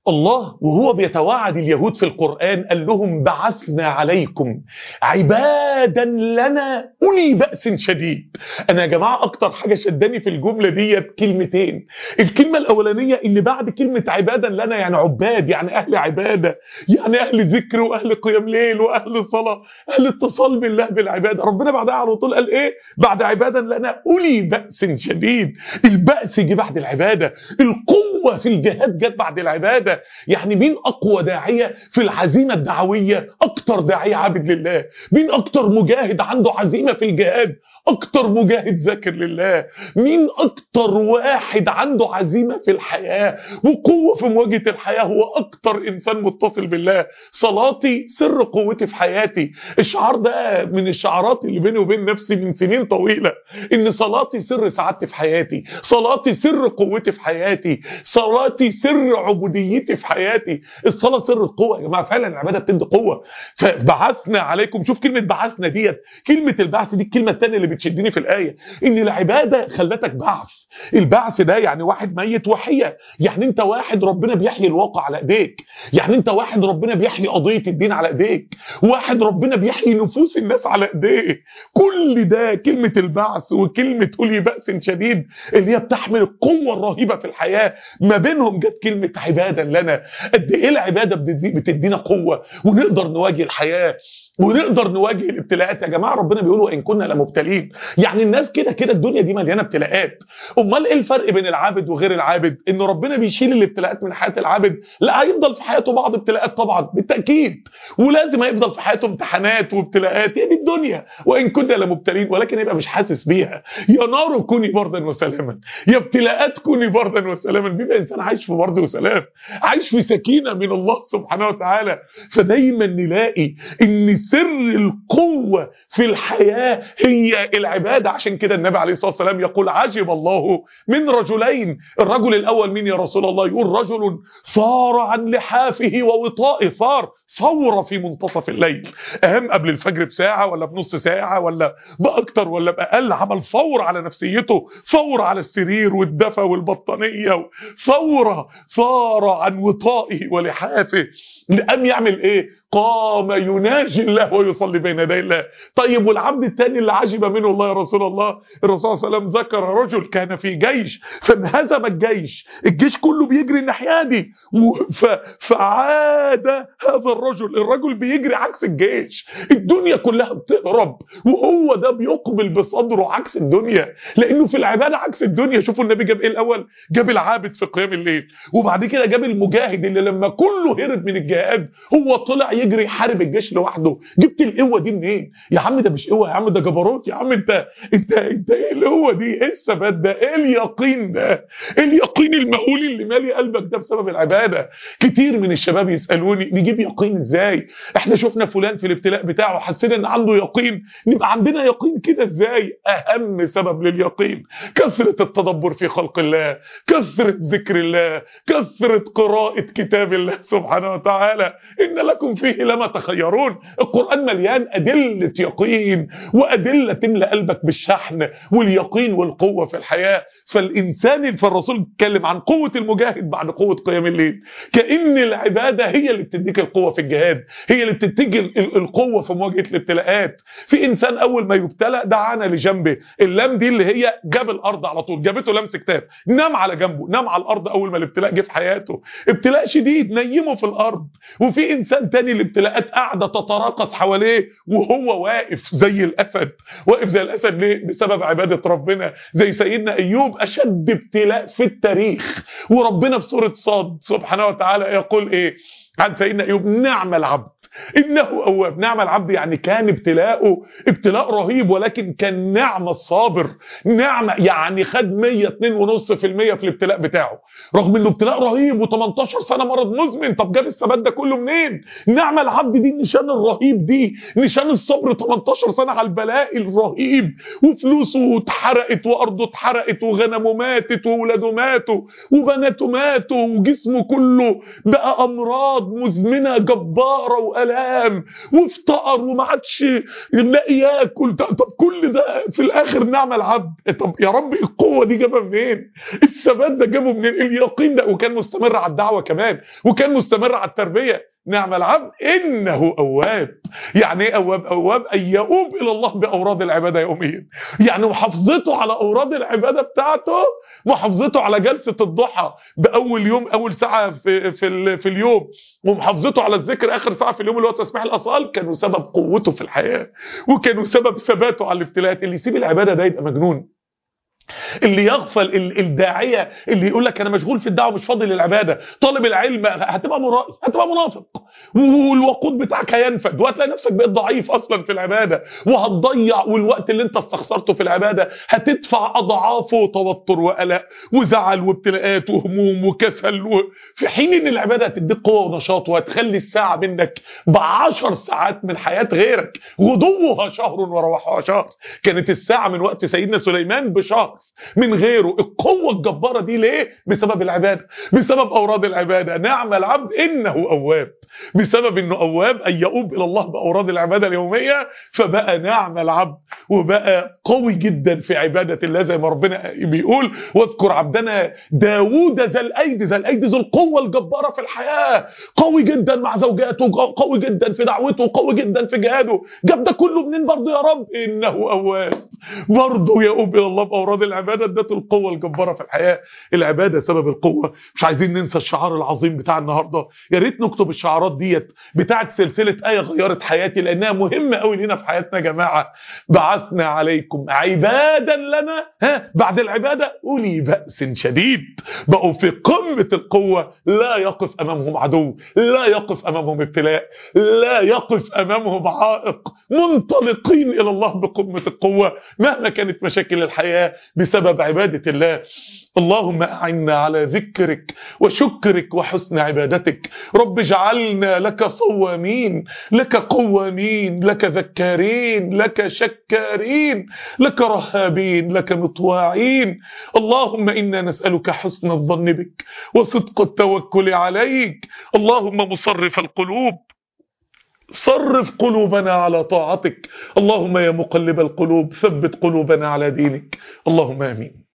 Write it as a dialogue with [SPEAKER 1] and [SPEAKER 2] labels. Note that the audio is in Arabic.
[SPEAKER 1] الله وهو بيتوعد اليهود في القرآن قال لهم بعثنا عليكم عبادا لنا أولي بأس شديد. أنا يا جماعة أكتر حاجة شداني في الجملة دي كلمتين. الكلمة الأولانية إن بعد كلمة عبادا لنا يعني عباد، يعني أهل عبادة، يعني أهل ذكر وأهل قيام ليل وأهل صلاة، أهل اتصال بالله بالعبادة. ربنا بعدها على طول قال إيه؟ بعد عبادا لنا أولي بأس شديد. البأس جه بعد العبادة، القوة في الجهاد جت بعد العبادة. يعني مين أقوى داعية في العزيمة الدعوية؟ أكتر داعية عابد لله. مين أكتر مجاهد عنده عزيمة في الجهاد؟ أكتر مجاهد ذاكر لله. مين أكتر واحد عنده عزيمة في الحياة وقوة في مواجهة الحياة؟ هو أكتر إنسان متصل بالله. صلاتي سر قوتي في حياتي. الشعار ده من الشعارات اللي بيني وبين نفسي من سنين طويلة، إن صلاتي سر سعادتي في حياتي، صلاتي سر قوتي في حياتي، صلاتي سر عبوديتي في حياتي. الصلاة سر القوة يا جماعة، فعلا العبادة بتدي قوة. فبعثنا عليكم، شوف كلمة بعثنا ديت، كلمة البعث دي الكلمة الثانية اللي بتشدني في الآية، إن العبادة خلتك بعث. البعث ده يعني واحد ميت وحية، يعني أنت واحد ربنا بيحيي الواقع على إيديك، يعني أنت واحد ربنا بيحيي قضية الدين على إيديك، واحد ربنا بيحيي نفوس الناس على إيديه. كل ده كلمة البعث وكلمة أولي بأس شديد اللي هي بتحمل القوة الرهيبة في الحياة، ما بينهم جت كلمة عبادة لنا. قد إيه العبادة بتدينا قوة ونقدر نواجه الحياة ونقدر نواجه الابتلاءات. يا جماعة ربنا بيقول وإن كنا لمبتلين، يعني الناس كده كده الدنيا دي مليانة ابتلاءات. أمال إيه الفرق بين العابد وغير العابد؟ إن ربنا بيشيل الابتلاءات من حياة العابد؟ لا، هيفضل في حياته بعض ابتلاءات طبعا بالتأكيد، ولازم هيفضل في حياته امتحانات وابتلاءات، هي دي الدنيا. وإن كنا لمبتلين، ولكن يبقى مش حاسس بيها. يا نار كوني بردا وسلاما، يا ابتلاءات كوني بردا وسلاما. بيبقى إنسان عايش في برد وسلام، عايش في سكينة من الله سبحانه وتعالى. فدايما نلاقي إن سر القوة في الحياة هي العبادة. عشان كده النبي عليه الصلاة والسلام يقول عجب الله من رجلين. الرجل الأول مين يا رسول الله؟ يقول رجل ثار عن لحافه ووطائه. ثورة في منتصف الليل، أهم قبل الفجر بساعة ولا بنص ساعة ولا بأكتر ولا بأقل، عمل ثورة على نفسيته، ثورة على السرير والدفى والبطانية، ثورة ثار عن وطائه ولحافه. قام يعمل إيه؟ قام يناجي الله ويصلي بين يدي الله. طيب والعبد الثاني اللي عجب منه الله يا رسول الله؟ الرسول صلى الله عليه وسلم ذكر رجل كان في جيش فانهزم الجيش كله بيجري الناحية دي، فعاد هذا الرجل بيجري عكس الجيش، الدنيا كلها بتهرب وهو ده بيقبل بصدره عكس الدنيا، لانه في العباده عكس الدنيا. شوفوا النبي جاب ايه الاول؟ جاب العابد في قيام الليل، وبعد كده جاب المجاهد اللي لما كله هرب من الجهاد هو طلع يجري يحارب الجيش لوحده. جبت القوه دي منين يا عم؟ ده مش قوه يا عم، ده جبروت يا عم. انت ايه القوه دي؟ ايه الثبات ده؟ ايه اليقين ده؟ ايه اليقين المهول اللي مالي قلبك ده بسبب العباده؟ كتير من الشباب يسالوني نجيب يقين ازاي؟ احنا شفنا فلان في الابتلاء بتاعه حسينا ان عنده يقين، نبقى عندنا يقين كده ازاي؟ اهم سبب لليقين كثرة التدبر في خلق الله، كثرة ذكر الله، كثرة قراءة كتاب الله سبحانه وتعالى. ان لكم فيه لما تخيرون. القرآن مليان ادلة يقين وادلة تملأ قلبك بالشحن واليقين والقوة في الحياة. فالرسول اتكلم عن قوة المجاهد بعد قوة قيام الليل، كأن العبادة هي اللي بتديك القوة في الجهاد، هي اللي بتديك القوة في مواجهة الابتلاءات. في انسان اول ما يبتلى دعانا لجنبه، اللام دي اللي هي جاب الارض على طول، جابته لمس كتاب، نام على جنبه، نام على الارض اول ما الابتلاء جه في حياته، ابتلاء شديد نيمه في الارض. وفي انسان تاني الابتلاءات قاعده تتراقص حواليه وهو واقف زي الاسد. واقف زي الاسد ليه؟ بسبب عبادة ربنا. زي سيدنا ايوب، اشد ابتلاء في التاريخ، وربنا في سورة صاد سبحانه وتعالى يقول ايه عن سيدنا ايوب؟ نعم العبد انه اواب. نعم العبد يعني كان ابتلاءه ابتلاء رهيب، ولكن كان نعم الصابر. نعمة يعني خد 102.5% في الابتلاء بتاعه، رغم انه ابتلاء رهيب و18 سنة مرض مزمن. طب جاب الثبات ده كله منين؟ نعم العبد دي النشان الرهيب، دي نشان الصبر. 18 سنة على البلاء الرهيب، وفلوسه اتحرقت وارضه اتحرقت وغنمه ماتت وولاده ماتوا وبناته ماتوا وجسمه كله بقى امراض مزمنة جبارة والام وافتقر وما عادش لاقي ياكل. طب كل ده في الاخر نعم العبد. طب يا رب القوه دي جابها منين؟ الثبات ده جابه منين؟ اليقين ده؟ وكان مستمر على الدعوه كمان، وكان مستمر على التربيه. نعم العبد انه اواب. يعني ايه اواب؟ اواب اي يؤوب الى الله باوراد العباده يوميا. يعني محافظته على اوراد العباده بتاعته، محافظته على جلسه الضحى باول يوم، اول ساعه في اليوم، ومحافظته على الذكر اخر ساعه في اليوم اللي هو تسبيح الاصال، كانوا سبب قوته في الحياه، وكانوا سبب ثباته على الابتلاءات. اللي يسيب العباده ده يبقى مجنون. اللي يغفل الداعيه اللي يقول لك انا مشغول في الدعوه مش فاضي للعباده، طالب العلم، هتبقى مرائي، هتبقى منافق، والوقود بتاعك هينفد، وهتلاقي نفسك بقيت ضعيف اصلا في العباده، وهتضيع، والوقت اللي انت استخسرته في العباده هتدفع اضعافه توتر وقلق وزعل وابتلاءات وهموم وكسل في حين ان العباده هتديك قوه ونشاط، وهتخلي الساعه منك ب10 ساعات من حياه غيرك، غدوها شهر ورواحها شهر. كانت الساعه من وقت سيدنا سليمان بشهر من غيره. القوة الجبارة دي ليه؟ بسبب العبادة، بسبب أوراد العبادة. نعم العبد إنه أواب، بسبب إنه أواب أي يؤوب إلى الله بأوراد العبادة اليومية، فبقى نعم العبد، وبقى قوي جدا في عبادة الله زي ما ربنا بيقول واذكر عبدنا داوود ذا الأيدي. ذا الأيدي ذو القوة الجبارة في الحياة، قوي جدا مع زوجاته، قوي جدا في دعوته، قوي جدا في جهاده. جاب ده كله منين برضه يا رب؟ إنه أواب، برضه يؤوب إلى الله بأوراد العبادة. ادته القوة الجبارة في الحياة. العبادة سبب القوة. مش عايزين ننسى الشعار العظيم بتاع النهاردة. يا ريت نكتب الشعارات ديت بتاعت سلسلة آية غيرت حياتي، لأنها مهمة قوي لنا في حياتنا يا جماعة. بعثنا عليكم عبادا لنا، بعد العبادة أولي بأس شديد. بقوا في قمة القوة، لا يقف أمامهم عدو، لا يقف أمامهم ابتلاء، لا يقف أمامهم عائق، منطلقين إلى الله بقمة القوة مهما كانت مشاكل الحياة بسبب عبادة الله. اللهم أعنا على ذكرك وشكرك وحسن عبادتك. رب اجعلنا لك صوامين، لك قوامين، لك ذكارين، لك شكارين، لك رهابين، لك مطواعين. اللهم إنا نسألك حسن الظن بك وصدق التوكل عليك. اللهم مصرف القلوب، صرف قلوبنا على طاعتك. اللهم يا مقلب القلوب ثبت قلوبنا على دينك. اللهم آمين.